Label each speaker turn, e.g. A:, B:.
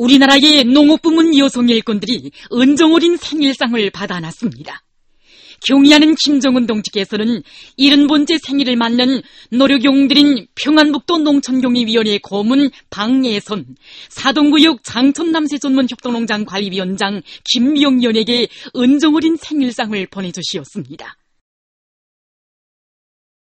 A: 우리나라의 농업부문 여성 일꾼들이 은정어린 생일상을 받아놨습니다. 경의하는 김정은 동지께서는 70번째 생일을 맞는 노력용들인 평안북도 농촌경의위원회 고문 박예선, 사동구역 장천남세전문협동농장 관리위원장 김명연에게 은정어린 생일상을 보내주시었습니다.